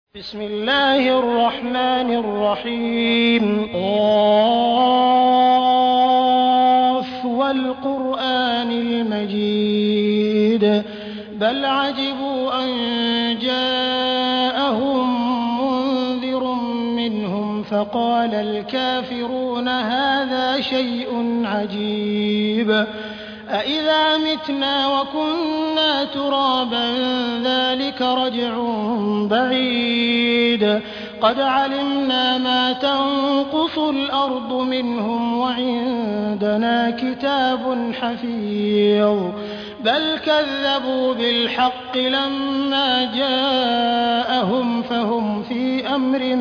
بسم الله الرحمن الرحيم والقرآن المجيد بل عجبوا أن جاءهم منذر منهم فقال الكافرون هذا شيء عجيب أإذا متنا وكنا ترابا ذلك رجع بعيد قد علمنا ما تنقص الأرض منهم وعندنا كتاب حفيظ بل كذبوا بالحق لما جاءهم فهم في أمر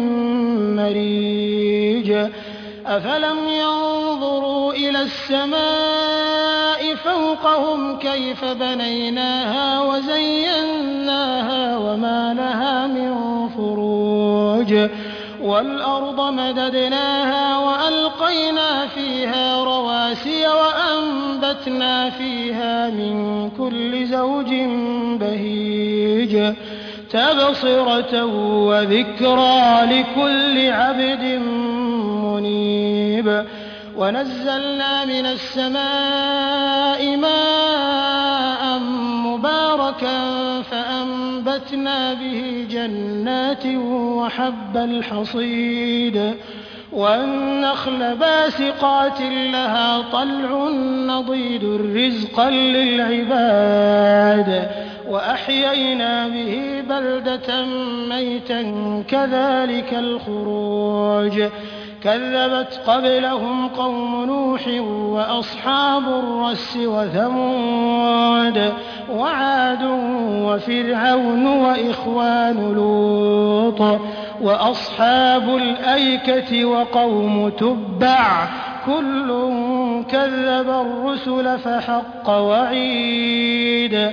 مريج أفلم ينظروا إلى السماء فوقهم كيف بنيناها وزيناها وما لها من فروج والأرض مددناها وألقينا فيها رواسي وأنبتنا فيها من كل زوج بهيج تبصرة وذكرى لكل عبد منيب ونزلنا من السماء ماء مباركا فأنبتنا به جنات وحب الحصيد والنخل باسقات لها طلع نضيد رزقا للعباد وأحيينا به بلدة ميتا كذلك الخروج كذبت قبلهم قوم نوح وأصحاب الرس وثمود وعاد وفرعون وإخوان لوط وأصحاب الأيكة وقوم تبع كل كذب الرسل فحق وعيد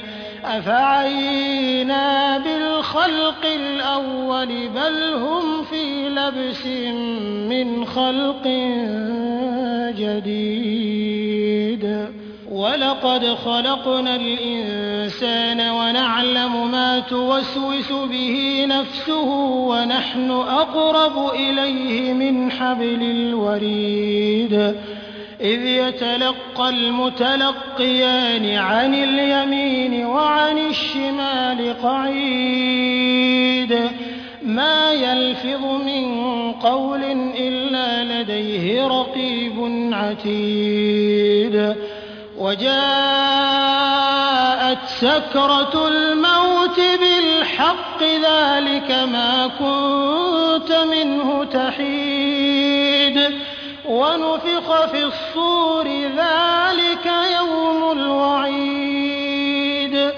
أفعينا بالخلق الأول بل هم في لبس من خلق جديد ولقد خلقنا الإنسان ونعلم ما توسوس به نفسه ونحن أقرب إليه من حبل الوريد إذ يتلقى المتلقيان عن اليمين وعن الشمال قعيد ما يلفظ من قول إلا لديه رقيب عتيد وجاءت سكرة الموت بالحق ذلك ما كنت منه تحيد ونفخ في الصور ذلك يوم الوعيد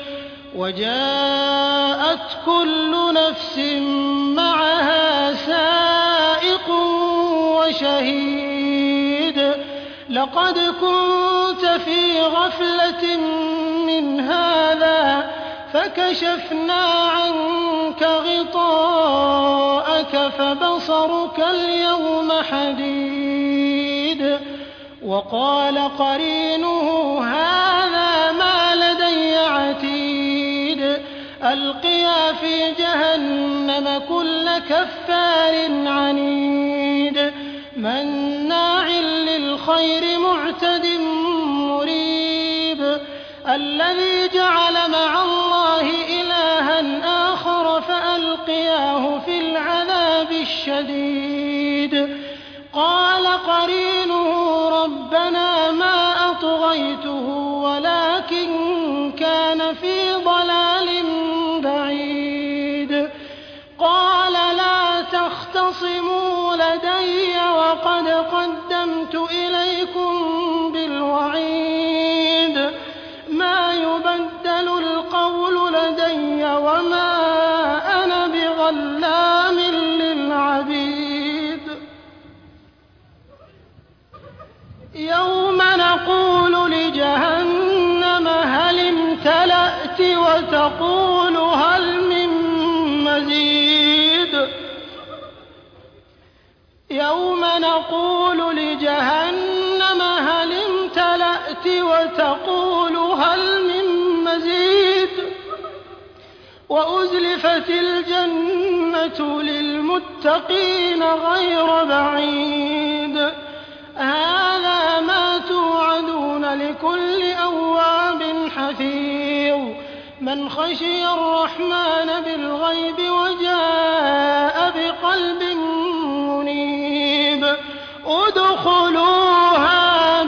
وجاءت كل نفس معها سائق وشهيد لقد كنت في غفلة من هذا فكشفنا عنك غطاءك فبصرك اليوم حديد وقال قرينه هذا ما لدي عتيد ألقيا في جهنم كل كفار عنيد مناع للخير معتد مريب الذي جعل مع الله إلها آخر فألقياه في العذاب الشديد قال قرينه ربنا ما أطغيته ولكن كان في ضلال بعيد قال لا تختصموا لدي وقد قدمت إليكم بالوعيد ما يبدل القول لدي وما أنا بظلام للعبيد يوم نقول لجهنم هل امتلأت وتقول هل من مزيد يوم نقول لجهنم هل امتلأت وتقول هل من مزيد وأزلفت الجنة للمتقين غير بعيد هذا ما توعدون لكل أواب حفيظ من خشي الرحمن بالغيب وجاء بقلب منيب ادخلوها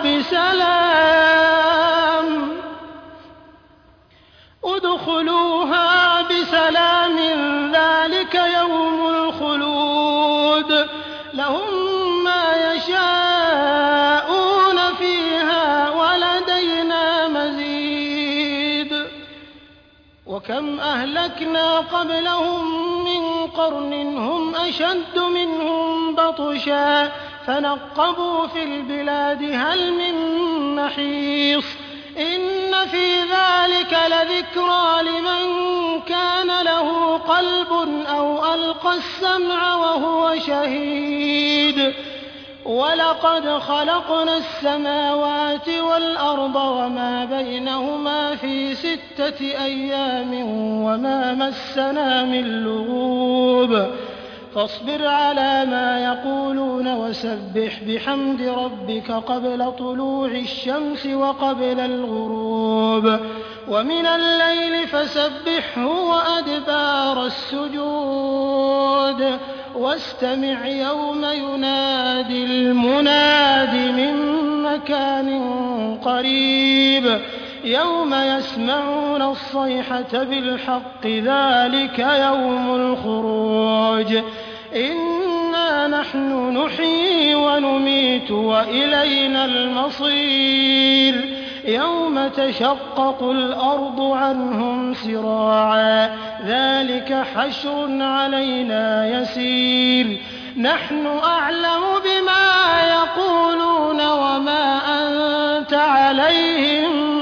بسلام ذلك يوم الخلود لهم ما يشاءون فيها ولدينا مزيد وكم أهلكنا قبلهم من قرن هم أشد منهم بطشا فنقبوا في البلاد هل من محيص إن في ذلك لذكرى لمن كان له قلب أو ألقى السمع وهو شهيد ولقد خلقنا السماوات والأرض وما بينهما في 6 أيام وما مسنا من لغوب فاصبر على ما يقولون وسبح بحمد ربك قبل طلوع الشمس وقبل الغروب ومن الليل فسبحه وأدبار السجود واستمع يوم ينادي المناد من مكان قريب يوم يسمعون الصيحة بالحق ذلك يوم الخروج إنا نحن نحيي ونميت وإلينا المصير يوم تشقق الأرض عنهم سراعا ذلك حشر علينا يسير نحن أعلم بما يقولون وما أنت عليهم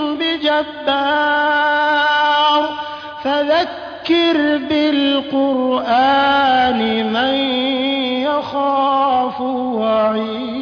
بجبار فذكر بالقرآن من يخاف وعيد